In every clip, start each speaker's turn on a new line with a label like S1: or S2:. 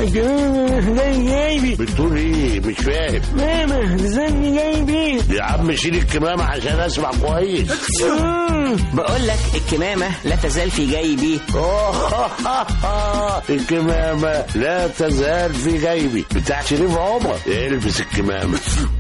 S1: جايبي.
S2: بتقول ايه؟ مش فاهم.
S1: ماما زني جايبي.
S2: يا عم شيل الكمامة عشان اسمع كويس.
S3: بقول لك الكمامة لا تزال في جيبي.
S2: الكمامة لا تزال في جيبي بتاع شريف عمر. البس الكمامة.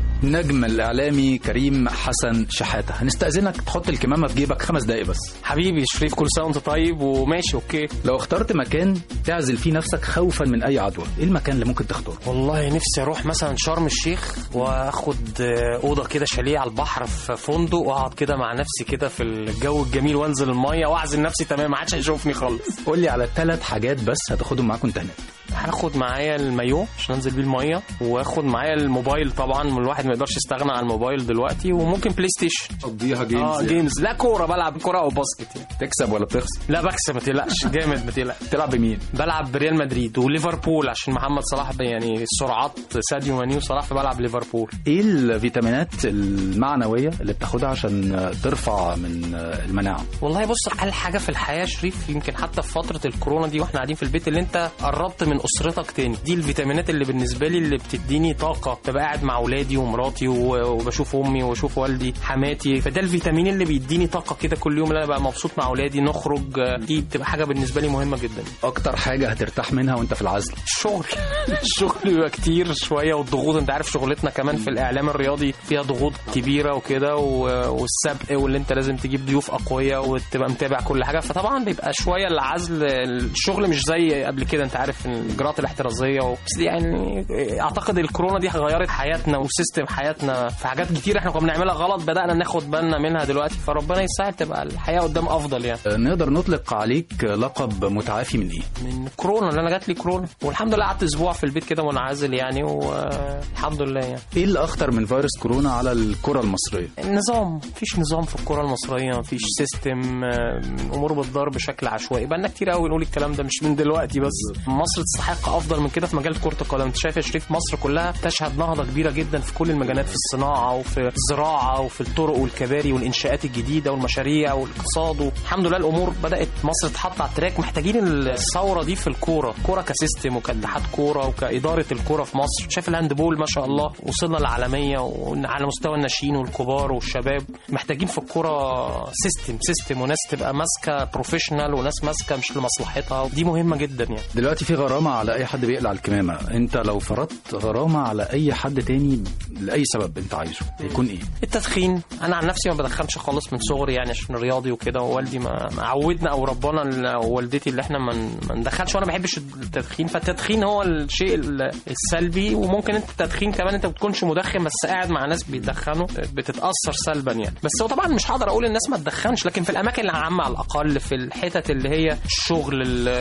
S4: نجم الإعلامي كريم حسن شحاتة، هنستأذنك تحط الكمامة في جيبك 5 دقايق بس.
S5: حبيبي شريف، كل سنة وانت طيب وماشي اوكي.
S4: لو اخترت مكان تعزل فيه نفسك خوفا من أي عدوى، إيه المكان اللي ممكن تختاره؟
S5: والله نفسي أروح مثلا شرم الشيخ وأخد أوضة كده شاليه على البحر في فندق، وأقعد كده مع نفسي كده في الجو الجميل وأنزل المية وأعزل نفسي تمام، ما عادش هيشوفني خالص.
S4: قول لي على 3 حاجات بس هتاخدهم معاك وانت هناك.
S5: هاخد معايا المايو عشان انزل بيه الميه، واخد معايا الموبايل طبعا، الواحد ما يقدرش يستغنى عن الموبايل دلوقتي، وممكن بلاي ستيشن
S4: تقضيها جيمز.
S5: جيمز، لا كوره، بلعب كوره او باسكت يعني.
S4: تكسب ولا بتخسر؟
S5: لا بكسب، ما تقلقش. جامد، ما تقلقش.
S4: تلعب بمين؟
S5: بلعب بريال مدريد وليفربول عشان محمد صلاح، يعني السرعات ساديو ماني وصلاح، فبلعب ليفربول.
S4: ايه الفيتامينات المعنويه اللي بتاخدها عشان ترفع من المناعه؟
S5: والله بص، اقل حاجه في الحياه شريف، يمكن حتى في فتره الكورونا دي واحنا قاعدين في البيت، اللي انت قربت من اسرتك تاني، دي الفيتامينات اللي بالنسبه لي اللي بتديني طاقه. تبقى قاعد مع اولادي ومراتي وبشوف امي وبشوف والدي حماتي، فده الفيتامين اللي بيديني طاقه كده كل يوم، اللي انا بقى مبسوط مع اولادي، نخرج، دي بتبقى حاجه بالنسبه لي مهمه جدا.
S4: اكتر حاجه هترتاح منها وانت في العزل؟
S5: الشغل. الشغل بيبقى كتير شويه، والضغوط، انت عارف شغلتنا كمان في الاعلام الرياضي فيها ضغوط كبيره وكده، والسبق، واللي انت لازم تجيب ضيوف اقوياء وتبقى متابع كل حاجه، فطبعا بيبقى شويه العزل. الشغل مش زي قبل كده، انت عارف الاجراءات الاحترازيه بس يعني اعتقد الكورونا دي غيرت حياتنا وسيستم حياتنا في حاجات كتير احنا كنا بنعملها غلط، بدأنا ناخد بالنا منها دلوقتي، فربنا يسهل تبقى الحياة قدام افضل يعني.
S4: نقدر نطلق عليك لقب متعافي من ايه؟ من
S5: كورونا، اللي انا جات لي كورونا، والحمد لله قعدت اسبوع في البيت كده منعزل يعني، والحمد لله يعني.
S4: ايه اللي اخطر من فيروس كورونا على الكرة المصرية؟
S5: النظام، مفيش نظام في الكرة المصرية، مفيش سيستم، امور بتدار بشكل عشوائي، بقالنا كتير قوي نقول الكلام ده، مش من دلوقتي بس. مصر تستحق افضل من كده في مجال كرة القدم. انت شايف يا شريف مصر كلها تشهد نهضة كبيرة جدا في كل المجالات، في الصناعة وفي الزراعة وفي الطرق والكباري والإنشاءات الجديدة والمشاريع والاقتصاد، الحمد لله الأمور بدأت مصر تحط على التراك. محتاجين الثورة دي في الكورة كسيستم وكاتحاد كورة وكإدارة الكورة في مصر. شايف الهاندبول ما شاء الله وصلنا للعالمية، وعلى مستوى الناشئين والكبار والشباب. محتاجين في الكورة سيستم وناس تبقى ماسكة بروفيشنال، وناس ماسكة مش لمصلحتها، دي مهمة جدا يعني.
S4: دلوقتي في غرامة على أي حد بيقلع الكمامة، انت لو فرضت غرامة على اي حد تاني لاي سبب انت عايزه يكون ايه؟
S5: التدخين. انا عن نفسي ما بدخنش خالص من صغري يعني، عشان رياضي وكده، ووالدي ما عودنا او ربنا ووالدتي اللي احنا ما ندخلش، وانا ما بحبش التدخين. فالتدخين هو الشيء السلبي. وممكن انت التدخين كمان انت ما بتكونش مدخن، بس قاعد مع ناس بيدخنوا بتتاثر سلبا يعني. بس هو طبعا مش هقدر اقول الناس ما تدخنش، لكن في الاماكن العامه على الاقل، في الحتت اللي هي الشغل،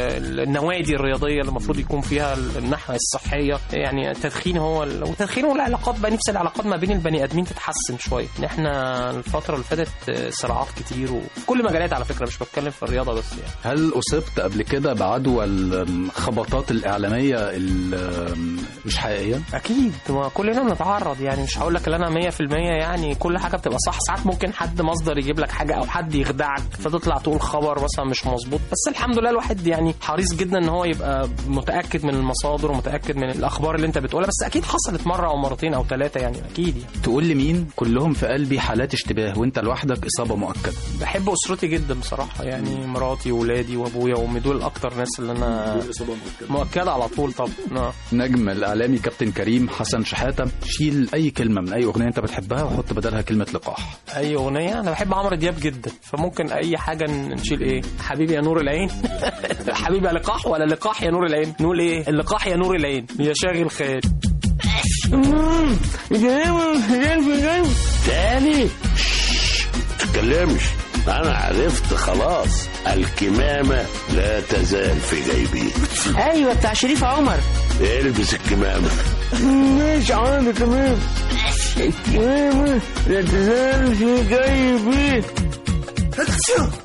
S5: النوادي الرياضيه اللي المفروض يكون فيها الناحيه الصحيه يعني، التدخين هو والتدخين والعلاقات بقى. نفس العلاقات ما بين البني ادمين تتحسن شويه. احنا الفتره اللي فاتت صراعات كتير وفي كل مجالات على فكره، مش بتكلم في الرياضه بس يعني.
S4: هل اصبت قبل كده بعدوى الخبطات الاعلاميه مش حقيقيه؟
S5: اكيد، كلنا بنتعرض يعني. مش هقول لك ان انا 100% يعني كل حاجه بتبقى صح. ساعات ممكن حد مصدر يجيب لك حاجه او حد يخدعك فتطلع تقول خبر مثلا مش مظبوط، بس الحمد لله الواحد يعني حريص جدا ان هو يبقى متاكد من المصادر ومتاكد من الاخبار اللي انت بتقولها. بس اكيد حصلت مره او مرتين او 3 يعني، اكيد يعني.
S4: تقول لي مين كلهم في قلبي حالات اشتباه وانت لوحدك اصابه مؤكده؟
S5: بحب اسرتي جدا بصراحه يعني، مراتي واولادي وابويا وامي، دول اكتر ناس اللي انا مؤكده على طول طبعا.
S4: نجم الاعلامي كابتن كريم حسن شحاته، شيل اي كلمه من اي اغنيه انت بتحبها وحط بدلها كلمه لقاح.
S5: اي اغنيه؟ انا بحب عمرو دياب جدا، فممكن اي حاجه نشيل. ايه حبيبي يا نور العين؟ حبيبي يا لقاح ولا لقاح يا نور العين؟ نقول ايه؟ اللقاح يا نور العين يا شاغل خيال.
S2: تاني تتكلمش، انا عرفت خلاص. الكمامة لا تزال في جيبي.
S3: ايوه بتاع شريف عمر.
S2: البس الكمامة.
S1: مش عندي كمان. الكمامة لا تزال في جيبي.